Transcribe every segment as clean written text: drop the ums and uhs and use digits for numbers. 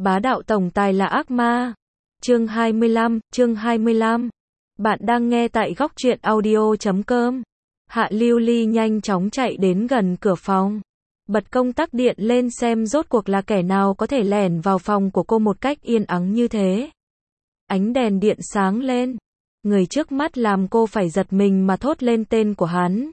Bá đạo tổng tài là ác ma. Chương 25. Bạn đang nghe tại góc truyện audio.com. Hạ Lưu Ly nhanh chóng chạy đến gần cửa phòng. Bật công tắc điện lên xem rốt cuộc là kẻ nào có thể lẻn vào phòng của cô một cách yên ắng như thế. Ánh đèn điện sáng lên. Người trước mắt làm cô phải giật mình mà thốt lên tên của hắn.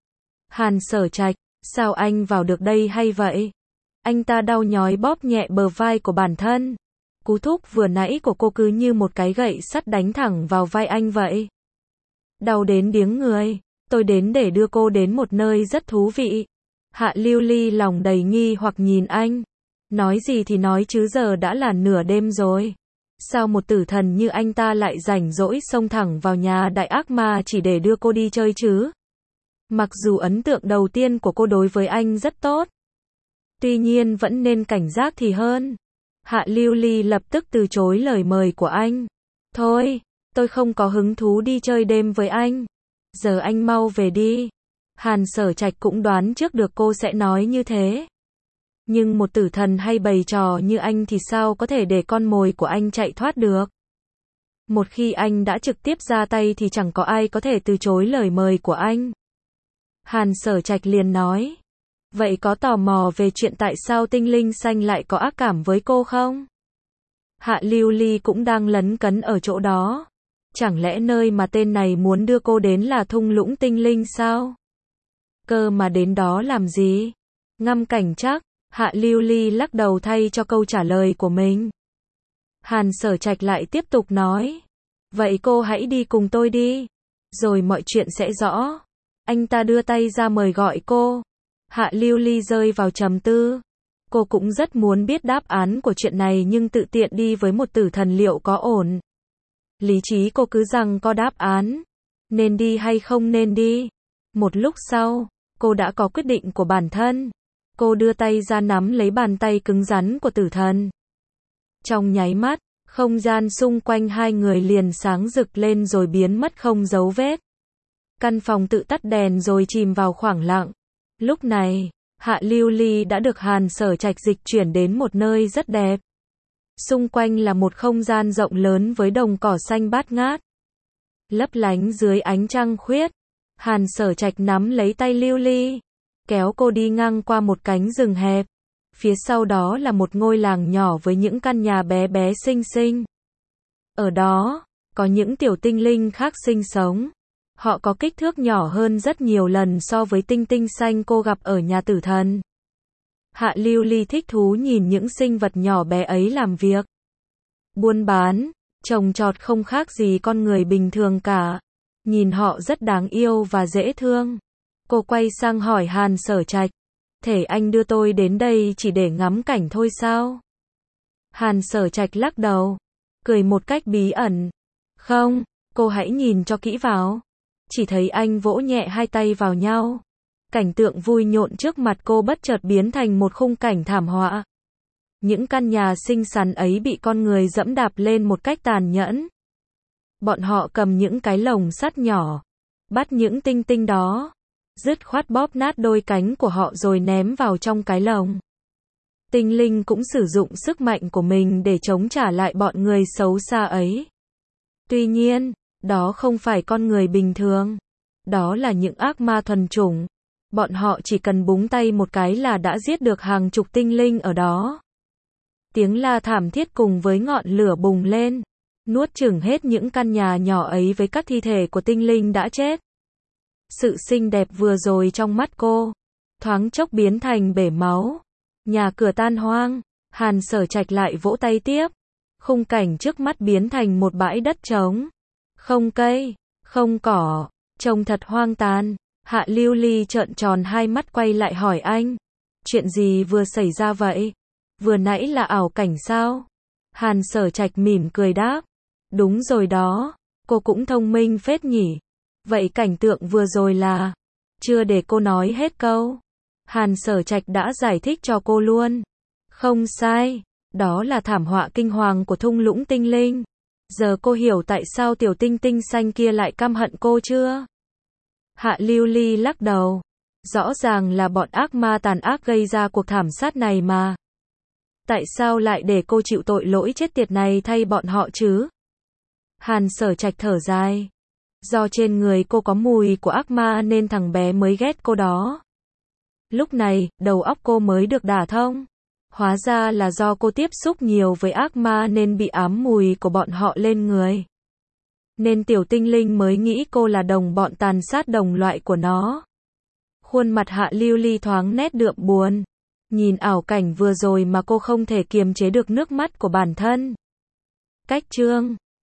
Hàn Sở Trạch, sao anh vào được đây hay vậy? Anh ta đau nhói bóp nhẹ bờ vai của bản thân. Cú thúc vừa nãy của cô cứ như một cái gậy sắt đánh thẳng vào vai anh vậy. Đau đến điếng người. Tôi đến để đưa cô đến một nơi rất thú vị. Hạ Lưu Ly lòng đầy nghi hoặc nhìn anh. Nói gì thì nói chứ giờ đã là nửa đêm rồi. Sao một tử thần như anh ta lại rảnh rỗi xông thẳng vào nhà đại ác ma chỉ để đưa cô đi chơi chứ? Mặc dù ấn tượng đầu tiên của cô đối với anh rất tốt, tuy nhiên vẫn nên cảnh giác thì hơn. Hạ Lưu Ly lập tức từ chối lời mời của anh. Thôi, tôi không có hứng thú đi chơi đêm với anh. Giờ anh mau về đi. Hàn Sở Trạch cũng đoán trước được cô sẽ nói như thế. Nhưng một tử thần hay bày trò như anh thì sao có thể để con mồi của anh chạy thoát được. Một khi anh đã trực tiếp ra tay thì chẳng có ai có thể từ chối lời mời của anh. Hàn Sở Trạch liền nói. Vậy có tò mò về chuyện tại sao tinh linh xanh lại có ác cảm với cô không? Hạ Lưu Ly cũng đang lấn cấn ở chỗ đó. Chẳng lẽ nơi mà tên này muốn đưa cô đến là thung lũng tinh linh sao? Cơ mà đến đó làm gì? Ngắm cảnh chắc. Hạ Lưu Ly lắc đầu thay cho câu trả lời của mình. Hàn Sở Trạch lại tiếp tục nói. Vậy cô hãy đi cùng tôi đi. Rồi mọi chuyện sẽ rõ. Anh ta đưa tay ra mời gọi cô. Hạ Lưu Ly rơi vào trầm tư. Cô cũng rất muốn biết đáp án của chuyện này nhưng tự tiện đi với một tử thần liệu có ổn. Lý trí cô cứ rằng có đáp án. Nên đi hay không nên đi. Một lúc sau, cô đã có quyết định của bản thân. Cô đưa tay ra nắm lấy bàn tay cứng rắn của tử thần. Trong nháy mắt, không gian xung quanh hai người liền sáng rực lên rồi biến mất không dấu vết. Căn phòng tự tắt đèn rồi chìm vào khoảng lặng. Lúc này, Hạ Lưu Ly đã được Hàn Sở Trạch dịch chuyển đến một nơi rất đẹp. Xung quanh là một không gian rộng lớn với đồng cỏ xanh bát ngát, lấp lánh dưới ánh trăng khuyết. Hàn Sở Trạch nắm lấy tay Lưu Ly, kéo cô đi ngang qua một cánh rừng hẹp. Phía sau đó là một ngôi làng nhỏ với những căn nhà bé bé xinh xinh. Ở đó, có những tiểu tinh linh khác sinh sống. Họ có kích thước nhỏ hơn rất nhiều lần so với tinh tinh xanh cô gặp ở nhà tử thần. Hạ Lưu Ly thích thú nhìn những sinh vật nhỏ bé ấy làm việc. Buôn bán, trồng trọt không khác gì con người bình thường cả. Nhìn họ rất đáng yêu và dễ thương. Cô quay sang hỏi Hàn Sở Trạch. Thể anh đưa tôi đến đây chỉ để ngắm cảnh thôi sao? Hàn Sở Trạch lắc đầu, cười một cách bí ẩn. Không, cô hãy nhìn cho kỹ vào. Chỉ thấy anh vỗ nhẹ hai tay vào nhau. Cảnh tượng vui nhộn trước mặt cô bất chợt biến thành một khung cảnh thảm họa. Những căn nhà xinh xắn ấy bị con người dẫm đạp lên một cách tàn nhẫn. Bọn họ cầm những cái lồng sắt nhỏ, bắt những tinh tinh đó, dứt khoát bóp nát đôi cánh của họ rồi ném vào trong cái lồng. Tinh linh cũng sử dụng sức mạnh của mình để chống trả lại bọn người xấu xa ấy. Tuy nhiên, đó không phải con người bình thường. Đó là những ác ma thuần chủng. Bọn họ chỉ cần búng tay một cái là đã giết được hàng chục tinh linh ở đó. Tiếng la thảm thiết cùng với ngọn lửa bùng lên, nuốt chửng hết những căn nhà nhỏ ấy với các thi thể của tinh linh đã chết. Sự xinh đẹp vừa rồi trong mắt cô, thoáng chốc biến thành bể máu. Nhà cửa tan hoang, Hàn Sở Trạch lại vỗ tay tiếp. Khung cảnh trước mắt biến thành một bãi đất trống. Không cây, không cỏ, trông thật hoang tàn. Hạ Lưu Ly trợn tròn hai mắt quay lại hỏi anh. Chuyện gì vừa xảy ra vậy? Vừa nãy là ảo cảnh sao? Hàn Sở Trạch mỉm cười đáp. Đúng rồi đó, cô cũng thông minh phết nhỉ. Vậy cảnh tượng vừa rồi là... Chưa để cô nói hết câu. Hàn Sở Trạch đã giải thích cho cô luôn. Không sai, đó là thảm họa kinh hoàng của thung lũng tinh linh. Giờ cô hiểu tại sao tiểu tinh tinh xanh kia lại căm hận cô chưa? Hạ Lưu Ly lắc đầu. Rõ ràng là bọn ác ma tàn ác gây ra cuộc thảm sát này mà. Tại sao lại để cô chịu tội lỗi chết tiệt này thay bọn họ chứ? Hàn Sở Trạch thở dài. Do trên người cô có mùi của ác ma nên thằng bé mới ghét cô đó. Lúc này, đầu óc cô mới được đả thông. Hóa ra là do cô tiếp xúc nhiều với ác ma nên bị ám mùi của bọn họ lên người. Nên tiểu tinh linh mới nghĩ cô là đồng bọn tàn sát đồng loại của nó. Khuôn mặt Hạ Lưu Ly thoáng nét đượm buồn. Nhìn ảo cảnh vừa rồi mà cô không thể kiềm chế được nước mắt của bản thân. Cách chương